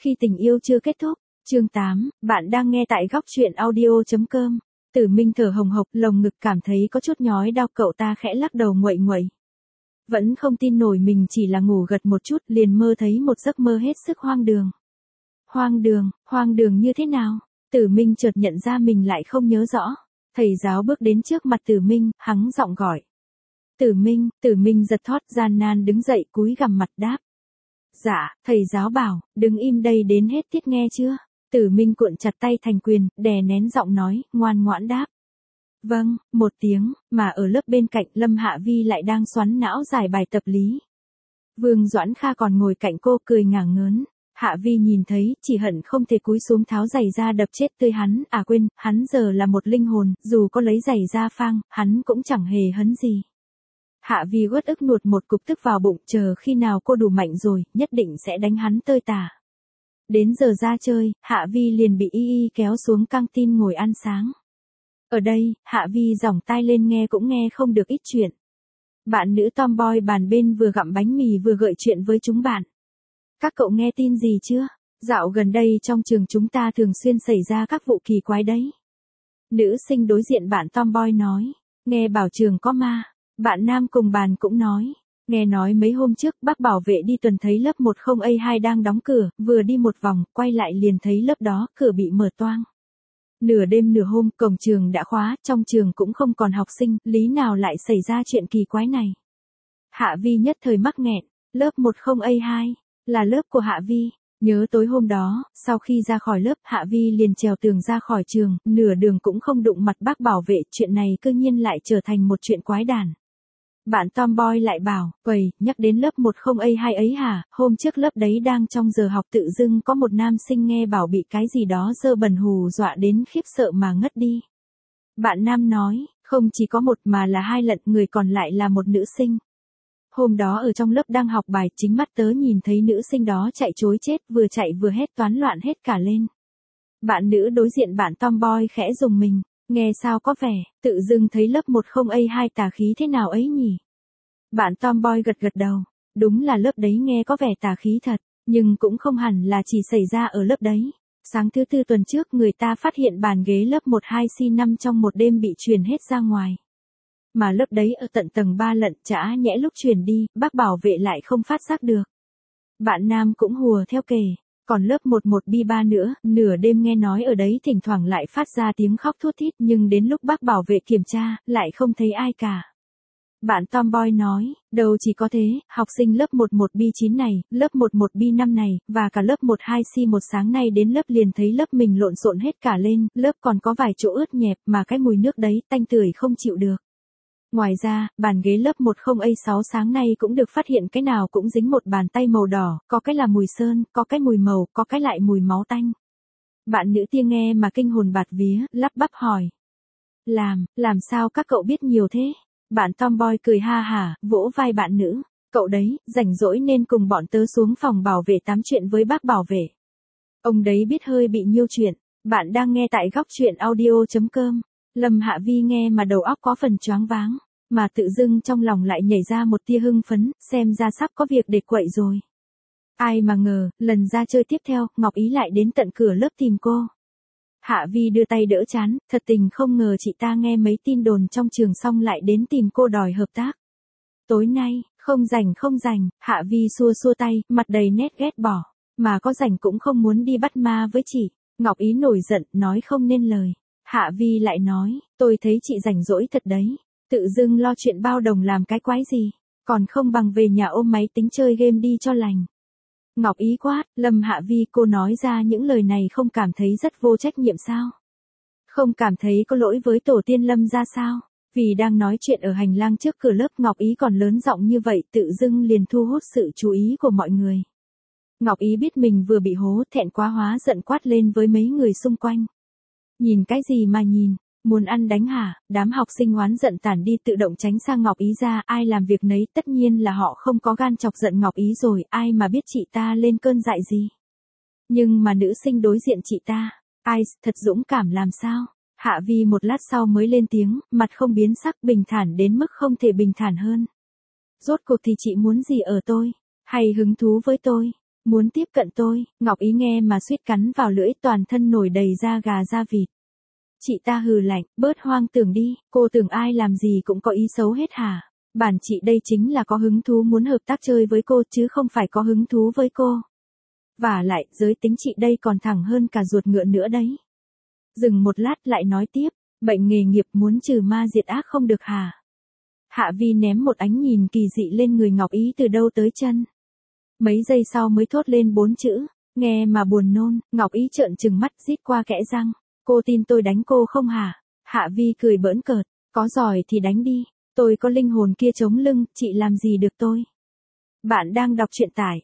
Khi tình yêu chưa kết thúc, chương 8, bạn đang nghe tại góc truyện audio.com. Tử Minh thở hồng hộc, lồng ngực cảm thấy có chút nhói đau, cậu ta khẽ lắc đầu nguậy nguậy. Vẫn không tin nổi mình chỉ là ngủ gật một chút liền mơ thấy một giấc mơ hết sức hoang đường. Hoang đường như thế nào? Tử Minh chợt nhận ra mình lại không nhớ rõ. Thầy giáo bước đến trước mặt Tử Minh, hắng giọng gọi. Tử Minh giật thót gian nan đứng dậy cúi gằm mặt đáp. Dạ, thầy giáo bảo, đứng im đây đến hết tiết nghe chưa? Tử Minh cuộn chặt tay thành quyền, đè nén giọng nói, ngoan ngoãn đáp. Vâng, một tiếng, mà ở lớp bên cạnh Lâm Hạ Vi lại đang xoắn não giải bài tập lý. Vương Doãn Kha còn ngồi cạnh cô cười ngả ngớn. Hạ Vi nhìn thấy, chỉ hận không thể cúi xuống tháo giày ra đập chết tươi hắn, à quên, hắn giờ là một linh hồn, dù có lấy giày ra phang, hắn cũng chẳng hề hấn gì. Hạ Vi uất ức nuốt một cục tức vào bụng, chờ khi nào cô đủ mạnh rồi, nhất định sẽ đánh hắn tơi tả. Đến giờ ra chơi, Hạ Vi liền bị y kéo xuống căng tin ngồi ăn sáng. Ở đây, Hạ Vi giỏng tai lên nghe cũng nghe không được ít chuyện. Bạn nữ tomboy bàn bên vừa gặm bánh mì vừa gợi chuyện với chúng bạn. Các cậu nghe tin gì chưa? Dạo gần đây trong trường chúng ta thường xuyên xảy ra các vụ kỳ quái đấy. Nữ sinh đối diện bạn tomboy nói, nghe bảo trường có ma. Bạn nam cùng bàn cũng nói, nghe nói mấy hôm trước bác bảo vệ đi tuần thấy lớp 10A2 đang đóng cửa, vừa đi một vòng, quay lại liền thấy lớp đó, cửa bị mở toang. Nửa đêm nửa hôm, cổng trường đã khóa, trong trường cũng không còn học sinh, lý nào lại xảy ra chuyện kỳ quái này. Hạ Vi nhất thời mắc nghẹn, lớp 10A2, là lớp của Hạ Vi. Nhớ tối hôm đó, sau khi ra khỏi lớp, Hạ Vi liền trèo tường ra khỏi trường, nửa đường cũng không đụng mặt bác bảo vệ, chuyện này cư nhiên lại trở thành một chuyện quái đản. Bạn tomboy lại bảo, quầy, nhắc đến lớp 10A2 ấy hả, hôm trước lớp đấy đang trong giờ học tự dưng có một nam sinh nghe bảo bị cái gì đó dơ bẩn hù dọa đến khiếp sợ mà ngất đi. Bạn nam nói, không chỉ có một mà là hai lần, người còn lại là một nữ sinh. Hôm đó ở trong lớp đang học bài, chính mắt tớ nhìn thấy nữ sinh đó chạy trối chết, vừa chạy vừa hét toán loạn hết cả lên. Bạn nữ đối diện bạn tomboy khẽ rùng mình. Nghe sao có vẻ, tự dưng thấy lớp 10A2 tà khí thế nào ấy nhỉ? Bạn tomboy gật gật đầu, đúng là lớp đấy nghe có vẻ tà khí thật, nhưng cũng không hẳn là chỉ xảy ra ở lớp đấy. Sáng thứ tư tuần trước người ta phát hiện bàn ghế lớp 12C5 trong một đêm bị truyền hết ra ngoài. Mà lớp đấy ở tận tầng 3 lận, chả nhẽ lúc truyền đi, bác bảo vệ lại không phát giác được. Bạn nam cũng hùa theo kể. Còn lớp 11B3 nữa, nửa đêm nghe nói ở đấy thỉnh thoảng lại phát ra tiếng khóc thút thít, nhưng đến lúc bác bảo vệ kiểm tra, lại không thấy ai cả. Bạn tomboy nói, đâu chỉ có thế, học sinh lớp 11B9 này, lớp 11B5 này, và cả lớp 12C1 sáng nay đến lớp liền thấy lớp mình lộn xộn hết cả lên, lớp còn có vài chỗ ướt nhẹp, mà cái mùi nước đấy, tanh tưởi không chịu được. Ngoài ra, bàn ghế lớp 10A6 sáng nay cũng được phát hiện cái nào cũng dính một bàn tay màu đỏ, có cái là mùi sơn, có cái mùi màu, có cái lại mùi máu tanh. Bạn nữ kia nghe mà kinh hồn bạt vía, lắp bắp hỏi. Làm sao các cậu biết nhiều thế? Bạn tomboy cười ha hả, vỗ vai bạn nữ. Cậu đấy, rảnh rỗi nên cùng bọn tớ xuống phòng bảo vệ tám chuyện với bác bảo vệ. Ông đấy biết hơi bị nhiêu chuyện. Bạn đang nghe tại góc truyện audio.com. Lâm Hạ Vi nghe mà đầu óc có phần choáng váng, mà tự dưng trong lòng lại nhảy ra một tia hưng phấn, xem ra sắp có việc để quậy rồi. Ai mà ngờ, lần ra chơi tiếp theo, Ngọc Ý lại đến tận cửa lớp tìm cô. Hạ Vi đưa tay đỡ chán, thật tình không ngờ chị ta nghe mấy tin đồn trong trường xong lại đến tìm cô đòi hợp tác. Tối nay, không rảnh, Hạ Vi xua xua tay, mặt đầy nét ghét bỏ, mà có rảnh cũng không muốn đi bắt ma với chị. Ngọc Ý nổi giận, nói không nên lời. Hạ Vi lại nói, tôi thấy chị rảnh rỗi thật đấy, tự dưng lo chuyện bao đồng làm cái quái gì, còn không bằng về nhà ôm máy tính chơi game đi cho lành. Ngọc Ý quát, Lâm Hạ Vi, cô nói ra những lời này không cảm thấy rất vô trách nhiệm sao? Không cảm thấy có lỗi với tổ tiên Lâm ra sao? Vì đang nói chuyện ở hành lang trước cửa lớp, Ngọc Ý còn lớn giọng như vậy, tự dưng liền thu hút sự chú ý của mọi người. Ngọc Ý biết mình vừa bị hố, thẹn quá hóa giận quát lên với mấy người xung quanh. Nhìn cái gì mà nhìn, muốn ăn đánh hả? Đám học sinh oán giận tản đi tự động tránh sang Ngọc Ý ra, ai làm việc nấy, tất nhiên là họ không có gan chọc giận Ngọc Ý rồi, ai mà biết chị ta lên cơn dại gì. Nhưng mà nữ sinh đối diện chị ta, ai, thật dũng cảm làm sao? Hạ Vi một lát sau mới lên tiếng, mặt không biến sắc, bình thản đến mức không thể bình thản hơn. Rốt cuộc thì chị muốn gì ở tôi? Hay hứng thú với tôi? Muốn tiếp cận tôi, Ngọc Ý nghe mà suýt cắn vào lưỡi, toàn thân nổi đầy da gà da vịt. Chị ta hừ lạnh, bớt hoang tưởng đi, cô tưởng ai làm gì cũng có ý xấu hết hả? Bản chị đây chính là có hứng thú muốn hợp tác chơi với cô chứ không phải có hứng thú với cô. Và lại, giới tính chị đây còn thẳng hơn cả ruột ngựa nữa đấy. Dừng một lát lại nói tiếp, bệnh nghề nghiệp muốn trừ ma diệt ác không được hả? Hạ Vi ném một ánh nhìn kỳ dị lên người Ngọc Ý từ đâu tới chân. Mấy giây sau mới thốt lên 4 chữ, nghe mà buồn nôn. Ngọc Ý trợn trừng mắt rít qua kẽ răng. Cô tin tôi đánh cô không hả? Hạ Vi cười bỡn cợt, có giỏi thì đánh đi, tôi có linh hồn kia chống lưng, chị làm gì được tôi? Bạn đang đọc truyện tải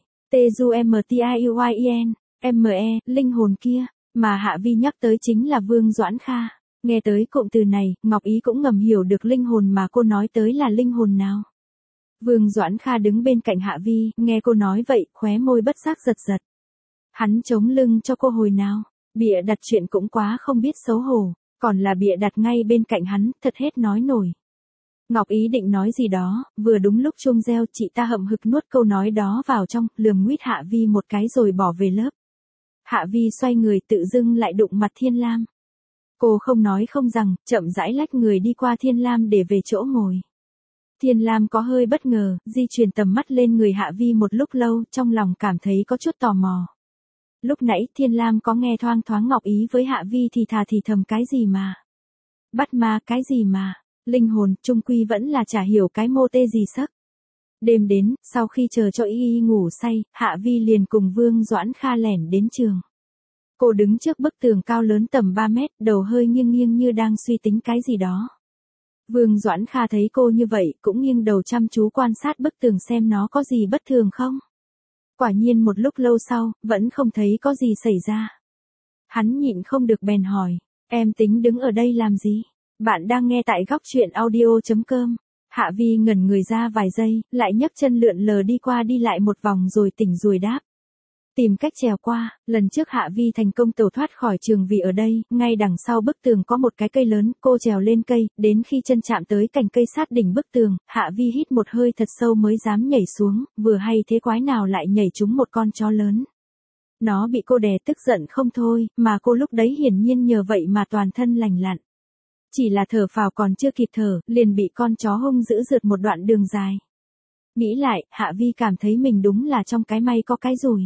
TUMTIUYEN, ME, linh hồn kia, mà Hạ Vi nhắc tới chính là Vương Doãn Kha. Nghe tới cụm từ này, Ngọc Ý cũng ngầm hiểu được linh hồn mà cô nói tới là linh hồn nào. Vương Doãn Kha đứng bên cạnh Hạ Vi, nghe cô nói vậy, khóe môi bất giác giật giật. Hắn chống lưng cho cô hồi nào? Bịa đặt chuyện cũng quá không biết xấu hổ, còn là bịa đặt ngay bên cạnh hắn, thật hết nói nổi. Ngọc Ý định nói gì đó, vừa đúng lúc chuông reo, chị ta hậm hực nuốt câu nói đó vào trong, lườm nguýt Hạ Vi một cái rồi bỏ về lớp. Hạ Vi xoay người tự dưng lại đụng mặt Thiên Lam. Cô không nói không rằng, chậm rãi lách người đi qua Thiên Lam để về chỗ ngồi. Thiên Lam có hơi bất ngờ, di chuyển tầm mắt lên người Hạ Vi một lúc lâu, trong lòng cảm thấy có chút tò mò. Lúc nãy Thiên Lam có nghe thoang thoáng Ngọc Ý với Hạ Vi thì thà thì thầm cái gì mà. Bắt ma cái gì mà, linh hồn, chung quy vẫn là chả hiểu cái mô tê gì sắc. Đêm đến, sau khi chờ cho y ngủ say, Hạ Vi liền cùng Vương Doãn Kha lẻn đến trường. Cô đứng trước bức tường cao lớn tầm 3 mét, đầu hơi nghiêng nghiêng như đang suy tính cái gì đó. Vương Doãn Kha thấy cô như vậy, cũng nghiêng đầu chăm chú quan sát bức tường xem nó có gì bất thường không. Quả nhiên một lúc lâu sau, vẫn không thấy có gì xảy ra. Hắn nhịn không được bèn hỏi, em tính đứng ở đây làm gì? Bạn đang nghe tại góc truyện audio.com. Hạ Vi ngẩn người ra vài giây, lại nhấc chân lượn lờ đi qua đi lại một vòng rồi tỉnh ruồi đáp. Tìm cách trèo qua, lần trước Hạ Vi thành công tẩu thoát khỏi trường vì ở đây, ngay đằng sau bức tường có một cái cây lớn, cô trèo lên cây, đến khi chân chạm tới cành cây sát đỉnh bức tường, Hạ Vi hít một hơi thật sâu mới dám nhảy xuống, vừa hay thế quái nào lại nhảy trúng một con chó lớn. Nó bị cô đè tức giận không thôi, mà cô lúc đấy hiển nhiên nhờ vậy mà toàn thân lành lặn. Chỉ là thở phào còn chưa kịp thở, liền bị con chó hung dữ rượt một đoạn đường dài. Nghĩ lại, Hạ Vi cảm thấy mình đúng là trong cái may có cái rủi.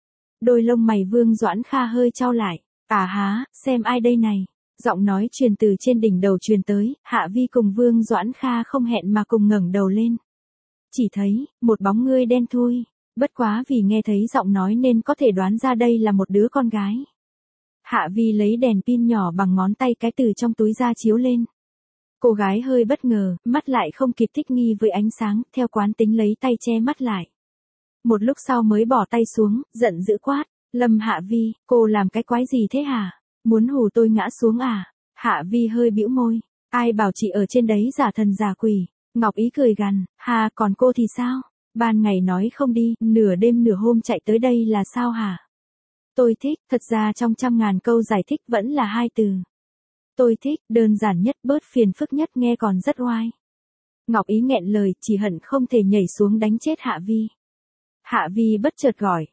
Đôi lông mày Vương Doãn Kha hơi chau lại. À há, xem ai đây này. Giọng nói truyền từ trên đỉnh đầu truyền tới, Hạ Vi cùng Vương Doãn Kha không hẹn mà cùng ngẩng đầu lên. Chỉ thấy, một bóng người đen thui. Bất quá vì nghe thấy giọng nói nên có thể đoán ra đây là một đứa con gái. Hạ Vi lấy đèn pin nhỏ bằng ngón tay cái từ trong túi ra chiếu lên. Cô gái hơi bất ngờ, mắt lại không kịp thích nghi với ánh sáng, theo quán tính lấy tay che mắt lại. Một lúc sau mới bỏ tay xuống, giận dữ quát, Lâm Hạ Vi, cô làm cái quái gì thế hả? Muốn hù tôi ngã xuống à? Hạ Vi hơi bĩu môi, ai bảo chị ở trên đấy giả thần giả quỷ. Ngọc Ý cười gằn, hà còn cô thì sao? Ban ngày nói không đi, nửa đêm nửa hôm chạy tới đây là sao hả? Tôi thích, thật ra trong trăm ngàn câu giải thích vẫn là hai từ. Tôi thích, đơn giản nhất, bớt phiền phức nhất, nghe còn rất oai. Ngọc Ý nghẹn lời, chỉ hận không thể nhảy xuống đánh chết Hạ Vi. Hạ Vi bất chợt gọi,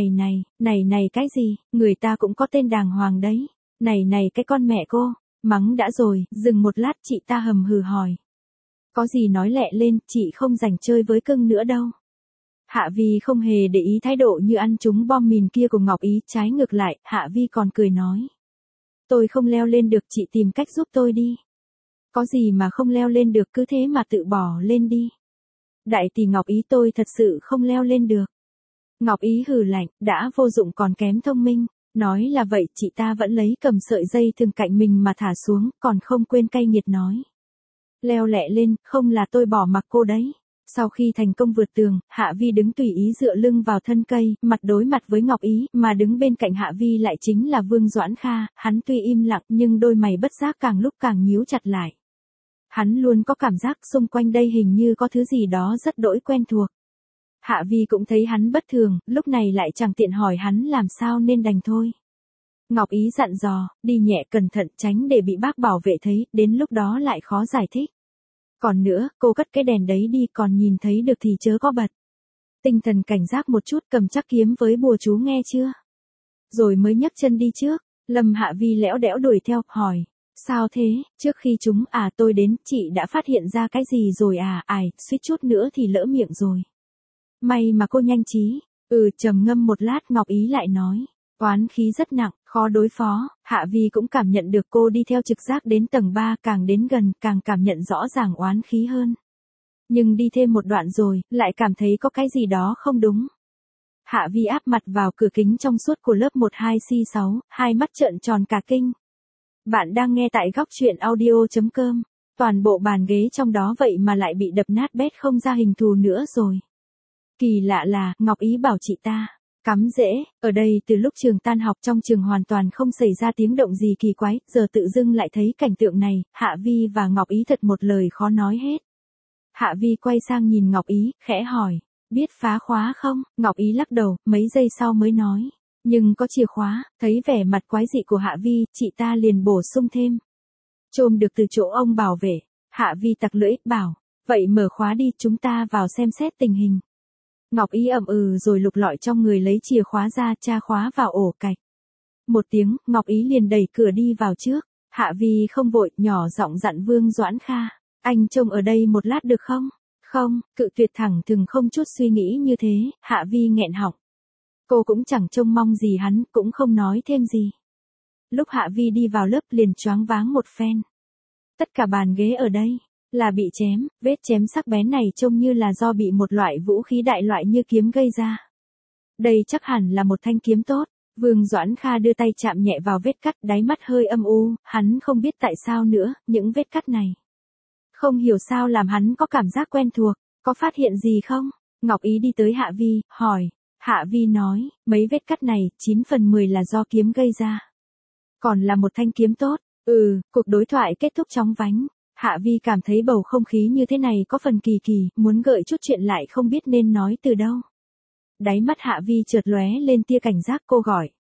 này cái gì, người ta cũng có tên đàng hoàng đấy. Này cái con mẹ cô, mắng đã rồi, dừng một lát chị ta hầm hừ hỏi. Có gì nói lẹ lên, chị không rảnh chơi với cưng nữa đâu. Hạ Vi không hề để ý thái độ như ăn trúng bom mìn kia của Ngọc Ý, trái ngược lại, Hạ Vi còn cười nói. Tôi không leo lên được, chị tìm cách giúp tôi đi. Có gì mà không leo lên được, cứ thế mà tự bỏ lên đi. Đại tỷ Ngọc Ý, tôi thật sự không leo lên được. Ngọc Ý hừ lạnh, đã vô dụng còn kém thông minh. Nói là vậy, chị ta vẫn lấy cầm sợi dây thường cạnh mình mà thả xuống, còn không quên cay nghiệt nói. Leo lẹ lên, không là tôi bỏ mặc cô đấy. Sau khi thành công vượt tường, Hạ Vi đứng tùy ý dựa lưng vào thân cây, mặt đối mặt với Ngọc Ý, mà đứng bên cạnh Hạ Vi lại chính là Vương Doãn Kha, hắn tuy im lặng nhưng đôi mày bất giác càng lúc càng nhíu chặt lại. Hắn luôn có cảm giác xung quanh đây hình như có thứ gì đó rất đỗi quen thuộc. Hạ Vi cũng thấy hắn bất thường, lúc này lại chẳng tiện hỏi hắn làm sao nên đành thôi. Ngọc Ý dặn dò, đi nhẹ cẩn thận tránh để bị bác bảo vệ thấy, đến lúc đó lại khó giải thích. Còn nữa, cô cất cái đèn đấy đi, còn nhìn thấy được thì chớ có bật. tinh thần cảnh giác một chút, cầm chắc kiếm với bùa chú nghe chưa? Rồi mới nhấc chân đi trước. Lâm Hạ Vi lẽo đẽo đuổi theo, hỏi. Sao thế, trước khi chúng tôi đến, chị đã phát hiện ra cái gì rồi suýt chút nữa thì lỡ miệng rồi. May mà cô nhanh trí. Trầm ngâm một lát Ngọc Ý lại nói. Oán khí rất nặng, khó đối phó. Hạ Vi cũng cảm nhận được cô đi theo trực giác đến tầng 3, càng đến gần, càng cảm nhận rõ ràng oán khí hơn. Nhưng đi thêm một đoạn rồi, lại cảm thấy có cái gì đó không đúng. Hạ Vi áp mặt vào cửa kính trong suốt của lớp 12C6, hai mắt trợn tròn cả kinh. Bạn đang nghe tại góc truyện audio.com. Toàn bộ bàn ghế trong đó vậy mà lại bị đập nát bét không ra hình thù nữa rồi. Kỳ lạ là, Ngọc Ý bảo chị ta. Cắm rễ, ở đây từ lúc trường tan học trong trường hoàn toàn không xảy ra tiếng động gì kỳ quái, giờ tự dưng lại thấy cảnh tượng này, Hạ Vi và Ngọc Ý thật một lời khó nói hết. Hạ Vi quay sang nhìn Ngọc Ý, khẽ hỏi, biết phá khóa không? Ngọc Ý lắc đầu, mấy giây sau mới nói, nhưng có chìa khóa. Thấy vẻ mặt quái dị của Hạ Vi, chị ta liền bổ sung thêm. Trộm được từ chỗ ông bảo vệ. Hạ Vi tặc lưỡi, bảo, vậy mở khóa đi, chúng ta vào xem xét tình hình. Ngọc Ý ậm rồi lục lọi trong người lấy chìa khóa ra, tra khóa vào ổ cạch. Một tiếng, Ngọc Ý liền đẩy cửa đi vào trước. Hạ Vi không vội, nhỏ giọng dặn Vương Doãn Kha. Anh trông ở đây một lát được không? Không, cự tuyệt thẳng thừng không chút suy nghĩ như thế, Hạ Vi nghẹn họng. Cô cũng chẳng trông mong gì hắn, cũng không nói thêm gì. Lúc Hạ Vi đi vào lớp liền choáng váng một phen. Tất cả bàn ghế ở đây là bị chém, vết chém sắc bén này trông như là do bị một loại vũ khí đại loại như kiếm gây ra. Đây chắc hẳn là một thanh kiếm tốt. Vương Doãn Kha đưa tay chạm nhẹ vào vết cắt, đáy mắt hơi âm u, hắn không biết tại sao nữa, những vết cắt này. Không hiểu sao làm hắn có cảm giác quen thuộc, có phát hiện gì không? Ngọc Ý đi tới Hạ Vi, hỏi. Hạ Vi nói, mấy vết cắt này, 9/10 là do kiếm gây ra. Còn là một thanh kiếm tốt. Cuộc đối thoại kết thúc chóng vánh. Hạ Vi cảm thấy bầu không khí như thế này có phần kỳ kỳ, muốn gợi chút chuyện lại không biết nên nói từ đâu. Đáy mắt Hạ Vi chợt lóe lên tia cảnh giác, cô gọi.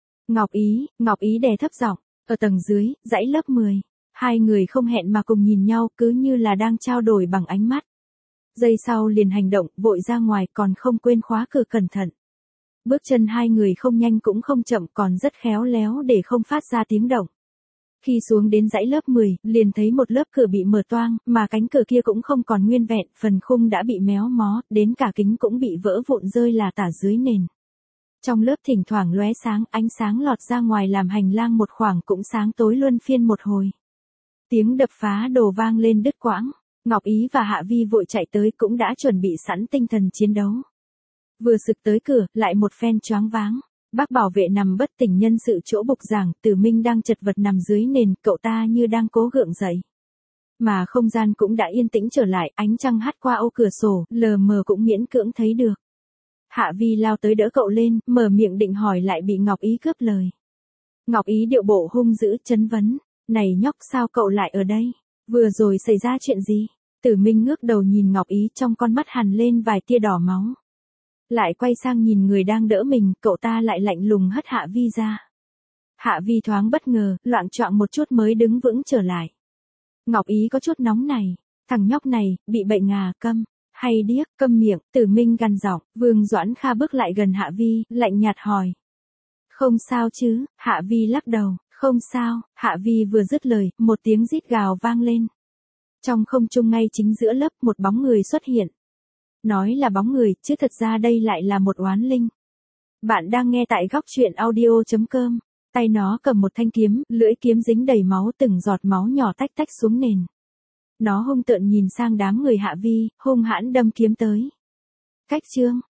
Ngọc Ý đè thấp giọng, ở tầng dưới, dãy lớp 10. Hai người không hẹn mà cùng nhìn nhau, cứ như là đang trao đổi bằng ánh mắt. Giây sau liền hành động, vội ra ngoài, còn không quên khóa cửa cẩn thận. Bước chân hai người không nhanh cũng không chậm, còn rất khéo léo để không phát ra tiếng động. Khi xuống đến dãy lớp 10, liền thấy một lớp cửa bị mở toang, mà cánh cửa kia cũng không còn nguyên vẹn, phần khung đã bị méo mó, đến cả kính cũng bị vỡ vụn rơi là tả dưới nền. Trong lớp thỉnh thoảng lóe sáng, ánh sáng lọt ra ngoài làm hành lang một khoảng cũng sáng tối luân phiên một hồi. Tiếng đập phá đồ vang lên đứt quãng. Ngọc Ý và Hạ Vi vội chạy tới, cũng đã chuẩn bị sẵn tinh thần chiến đấu. Vừa sực tới cửa, lại một phen choáng váng. Bác bảo vệ nằm bất tỉnh nhân sự chỗ bục giảng, Tử Minh đang chật vật nằm dưới nền, cậu ta như đang cố gượng dậy. Mà không gian cũng đã yên tĩnh trở lại, ánh trăng hắt qua ô cửa sổ, lờ mờ cũng miễn cưỡng thấy được. Hạ Vi lao tới đỡ cậu lên, mở miệng định hỏi lại bị Ngọc Ý cướp lời. Ngọc Ý điệu bộ hung dữ, chất vấn. Này nhóc, sao cậu lại ở đây? Vừa rồi xảy ra chuyện gì? Tử Minh ngước đầu nhìn Ngọc Ý, trong con mắt hằn lên vài tia đỏ máu. Lại quay sang nhìn người đang đỡ mình, cậu ta lại lạnh lùng hất Hạ Vi ra. Hạ Vi thoáng bất ngờ, loạng choạng một chút mới đứng vững trở lại. Ngọc Ý có chút nóng này. Thằng nhóc này, bị bệnh câm, hay điếc, câm miệng. Tử Minh gằn giọng. Vương Doãn Kha bước lại gần Hạ Vi, lạnh nhạt hỏi. Không sao chứ? Hạ Vi lắc đầu. Không sao. Hạ Vi vừa dứt lời, một tiếng rít gào vang lên. Trong không trung ngay chính giữa lớp, một bóng người xuất hiện. Nói là bóng người, chứ thật ra đây lại là một oán linh. Bạn đang nghe tại góc truyện audio.com. Tay nó cầm một thanh kiếm, lưỡi kiếm dính đầy máu, từng giọt máu nhỏ tách tách xuống nền. Nó hung tợn nhìn sang đám người Hạ Vi, hung hãn đâm kiếm tới. Cách chương.